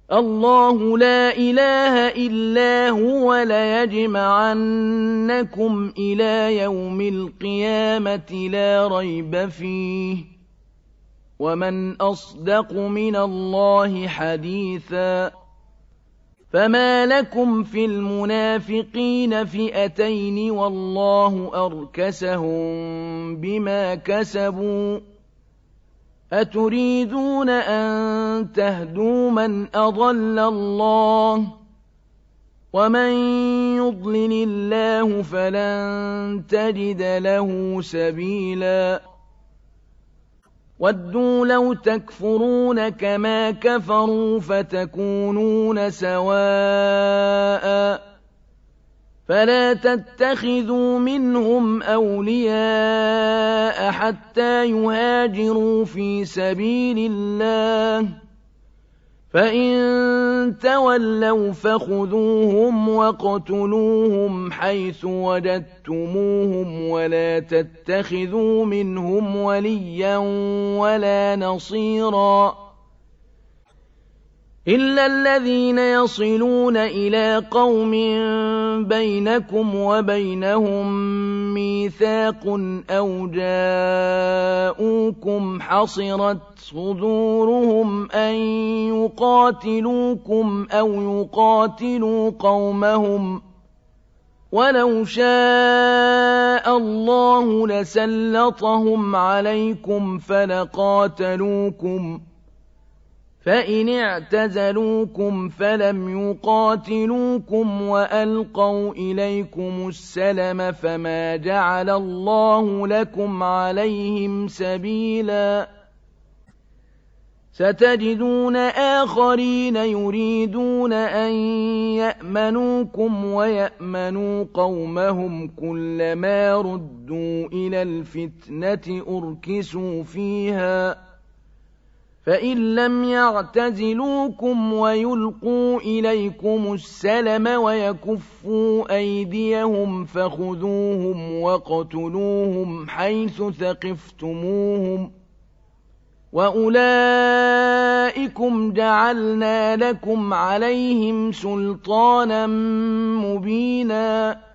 الله لا إله إلا هو ليجمعنكم إلى يوم القيامة لا ريب فيه ومن أصدق من الله حديثا فما لكم في المنافقين فئتين والله أركسهم بما كسبوا أتريدون أن تهدوا من أضل الله ومن يضلل الله فلن تجد له سبيلا ودوا لو تكفرون كما كفروا فتكونون سواء فلا تتخذوا منهم أولياء حتى يهاجروا في سبيل الله فإن تولوا فخذوهم واقتلوهم حيث وجدتموهم ولا تتخذوا منهم وليا ولا نصيرا إلا الذين يصلون إلى قوم بينكم وبينهم ميثاق أو جاءوكم حصرت صدورهم أن يقاتلوكم أو يقاتلوا قومهم ولو شاء الله لسلطهم عليكم فلقاتلوكم فإن اعتزلوكم فلم يقاتلوكم وألقوا إليكم السلم فما جعل الله لكم عليهم سبيلا ستجدون آخرين يريدون أن يأمنوكم ويأمنوا قومهم كلما ردوا إلى الفتنة أركسوا فيها فإن لم يعتزلوكم ويلقوا إليكم السلم ويكفوا أيديهم فخذوهم واقتلوهم حيث ثقفتموهم وأولئكم جعلنا لكم عليهم سلطانا مبينا